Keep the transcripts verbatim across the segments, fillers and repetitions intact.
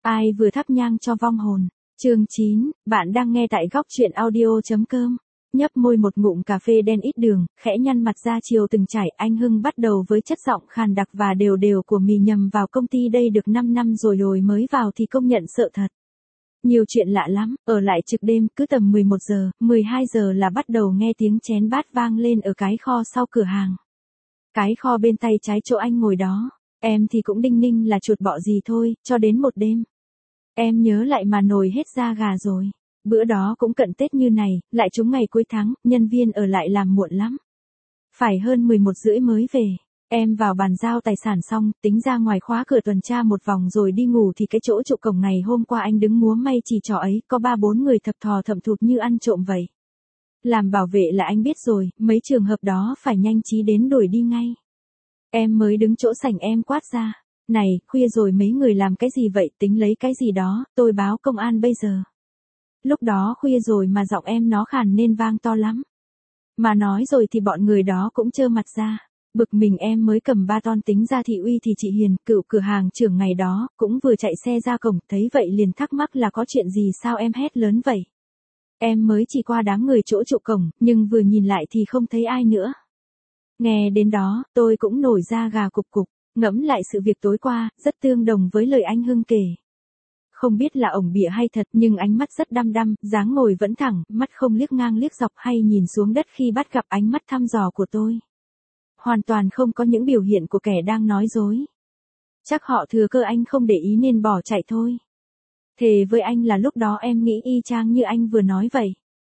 Ai vừa thắp nhang cho vong hồn. Chương chín, bạn đang nghe tại góc truyện audio.com. Nhấp môi một ngụm cà phê đen ít đường, khẽ nhăn mặt ra chiều từng trải, anh Hưng bắt đầu với chất giọng khàn đặc và đều đều của mì nhầm vào công ty đây được năm năm rồi rồi mới vào thì công nhận sợ thật. Nhiều chuyện lạ lắm, ở lại trực đêm, cứ tầm mười một giờ, mười hai giờ là bắt đầu nghe tiếng chén bát vang lên ở cái kho sau cửa hàng. Cái kho bên tay trái chỗ anh ngồi đó, em thì cũng đinh ninh là chuột bọ gì thôi, cho đến một đêm. Em nhớ lại mà nổi hết da gà rồi. Bữa đó cũng cận Tết như này, lại trúng ngày cuối tháng, nhân viên ở lại làm muộn lắm. Phải hơn mười một rưỡi mới về. Em vào bàn giao tài sản xong, tính ra ngoài khóa cửa tuần tra một vòng rồi đi ngủ thì cái chỗ trụ cổng ngày hôm qua anh đứng múa may chỉ trò ấy, có ba bốn người thập thò thậm thụt như ăn trộm vậy. Làm bảo vệ là anh biết rồi, mấy trường hợp đó phải nhanh trí đến đuổi đi ngay. Em mới đứng chỗ sảnh em quát ra. Này, khuya rồi mấy người làm cái gì vậy, tính lấy cái gì đó, tôi báo công an bây giờ. Lúc đó khuya rồi mà giọng em nó khàn nên vang to lắm. Mà nói rồi thì bọn người đó cũng trơ mặt ra. Bực mình em mới cầm ba ton tính ra thị uy thì chị Hiền, cựu cửa hàng trưởng ngày đó, cũng vừa chạy xe ra cổng, thấy vậy liền thắc mắc là có chuyện gì sao em hét lớn vậy. Em mới chỉ qua đám người chỗ trụ cổng, nhưng vừa nhìn lại thì không thấy ai nữa. Nghe đến đó, tôi cũng nổi da gà cục cục. Ngẫm lại sự việc tối qua, rất tương đồng với lời anh Hưng kể. Không biết là ổng bịa hay thật nhưng ánh mắt rất đăm đăm, dáng ngồi vẫn thẳng, mắt không liếc ngang liếc dọc hay nhìn xuống đất khi bắt gặp ánh mắt thăm dò của tôi. Hoàn toàn không có những biểu hiện của kẻ đang nói dối. Chắc họ thừa cơ anh không để ý nên bỏ chạy thôi. Thề với anh là lúc đó em nghĩ y chang như anh vừa nói vậy.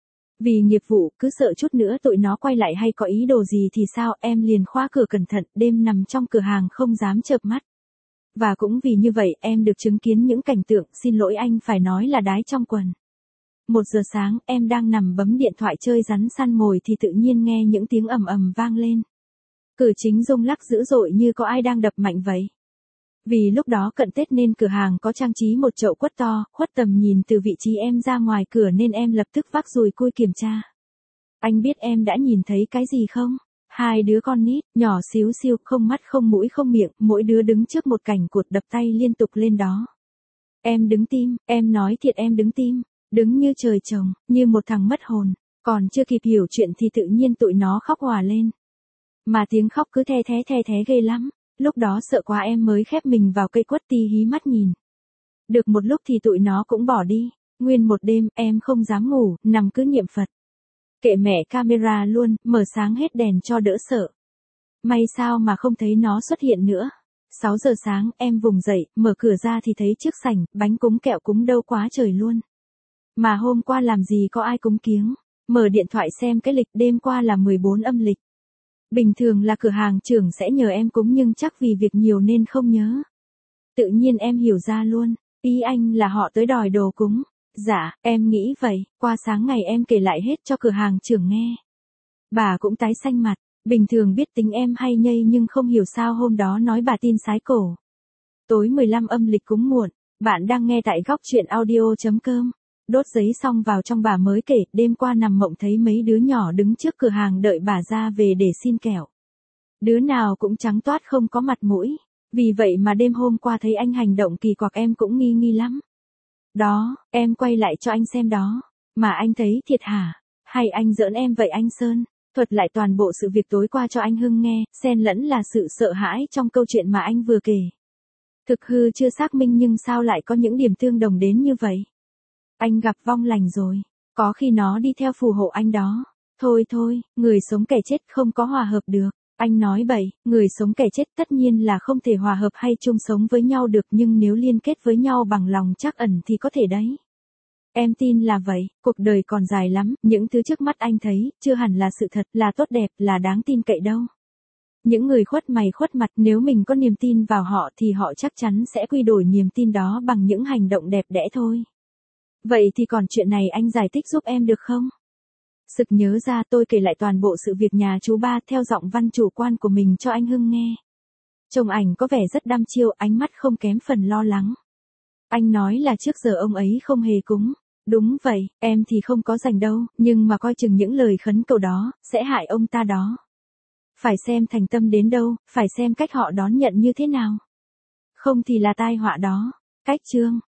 Vì nghiệp vụ, cứ sợ chút nữa tụi nó quay lại hay có ý đồ gì thì sao, em liền khóa cửa cẩn thận, đêm nằm trong cửa hàng không dám chợp mắt. Và cũng vì như vậy, em được chứng kiến những cảnh tượng, xin lỗi anh phải nói là đái trong quần. Một giờ sáng, em đang nằm bấm điện thoại chơi rắn săn mồi thì tự nhiên nghe những tiếng ầm ầm vang lên. Cửa chính rung lắc dữ dội như có ai đang đập mạnh vậy. Vì lúc đó cận Tết nên cửa hàng có trang trí một chậu quất to, khuất tầm nhìn từ vị trí em ra ngoài cửa nên em lập tức vác dùi cui kiểm tra. Anh biết em đã nhìn thấy cái gì không? Hai đứa con nít, nhỏ xíu xiu, không mắt không mũi không miệng, mỗi đứa đứng trước một cảnh cột đập tay liên tục lên đó. Em đứng tim, em nói thiệt em đứng tim, đứng như trời trồng, như một thằng mất hồn, còn chưa kịp hiểu chuyện thì tự nhiên tụi nó khóc òa lên. Mà tiếng khóc cứ the thé the thé ghê lắm. Lúc đó sợ quá em mới khép mình vào cây quất ti hí mắt nhìn. Được một lúc thì tụi nó cũng bỏ đi. Nguyên một đêm em không dám ngủ, nằm cứ niệm Phật. Kệ mẹ camera luôn, mở sáng hết đèn cho đỡ sợ. May sao mà không thấy nó xuất hiện nữa. sáu giờ sáng em vùng dậy, mở cửa ra thì thấy trước sảnh, bánh cúng kẹo cúng đâu quá trời luôn. Mà hôm qua làm gì có ai cúng kiếng. Mở điện thoại xem cái lịch, đêm qua là mười bốn âm lịch. Bình thường là cửa hàng trưởng sẽ nhờ em cúng nhưng chắc vì việc nhiều nên không nhớ. Tự nhiên em hiểu ra luôn, ý anh là họ tới đòi đồ cúng. Dạ, em nghĩ vậy, qua sáng ngày em kể lại hết cho cửa hàng trưởng nghe. Bà cũng tái xanh mặt, bình thường biết tính em hay nhây nhưng không hiểu sao hôm đó nói bà tin sái cổ. Tối mười lăm âm lịch cúng muộn, bạn đang nghe tại góc truyện audio.com. Đốt giấy xong vào trong bà mới kể, đêm qua nằm mộng thấy mấy đứa nhỏ đứng trước cửa hàng đợi bà ra về để xin kẹo. Đứa nào cũng trắng toát không có mặt mũi. Vì vậy mà đêm hôm qua thấy anh hành động kỳ quặc em cũng nghi nghi lắm. Đó, em quay lại cho anh xem đó. Mà anh thấy thiệt hả? Hay anh giỡn em vậy anh Sơn? Thuật lại toàn bộ sự việc tối qua cho anh Hưng nghe, xen lẫn là sự sợ hãi trong câu chuyện mà anh vừa kể. Thực hư chưa xác minh nhưng sao lại có những điểm tương đồng đến như vậy? Anh gặp vong lành rồi, có khi nó đi theo phù hộ anh đó. Thôi thôi, người sống kẻ chết không có hòa hợp được. Anh nói bậy, người sống kẻ chết tất nhiên là không thể hòa hợp hay chung sống với nhau được nhưng nếu liên kết với nhau bằng lòng trắc ẩn thì có thể đấy. Em tin là vậy, cuộc đời còn dài lắm, những thứ trước mắt anh thấy, chưa hẳn là sự thật, là tốt đẹp, là đáng tin cậy đâu. Những người khuất mày khuất mặt nếu mình có niềm tin vào họ thì họ chắc chắn sẽ quy đổi niềm tin đó bằng những hành động đẹp đẽ thôi. Vậy thì còn chuyện này anh giải thích giúp em được không? Sực nhớ ra tôi kể lại toàn bộ sự việc nhà chú ba theo giọng văn chủ quan của mình cho anh Hưng nghe. Chồng ảnh có vẻ rất đăm chiêu, ánh mắt không kém phần lo lắng. Anh nói là trước giờ ông ấy không hề cúng. Đúng vậy, em thì không có rảnh đâu, nhưng mà coi chừng những lời khấn cầu đó, sẽ hại ông ta đó. Phải xem thành tâm đến đâu, phải xem cách họ đón nhận như thế nào. Không thì là tai họa đó. Cách chương.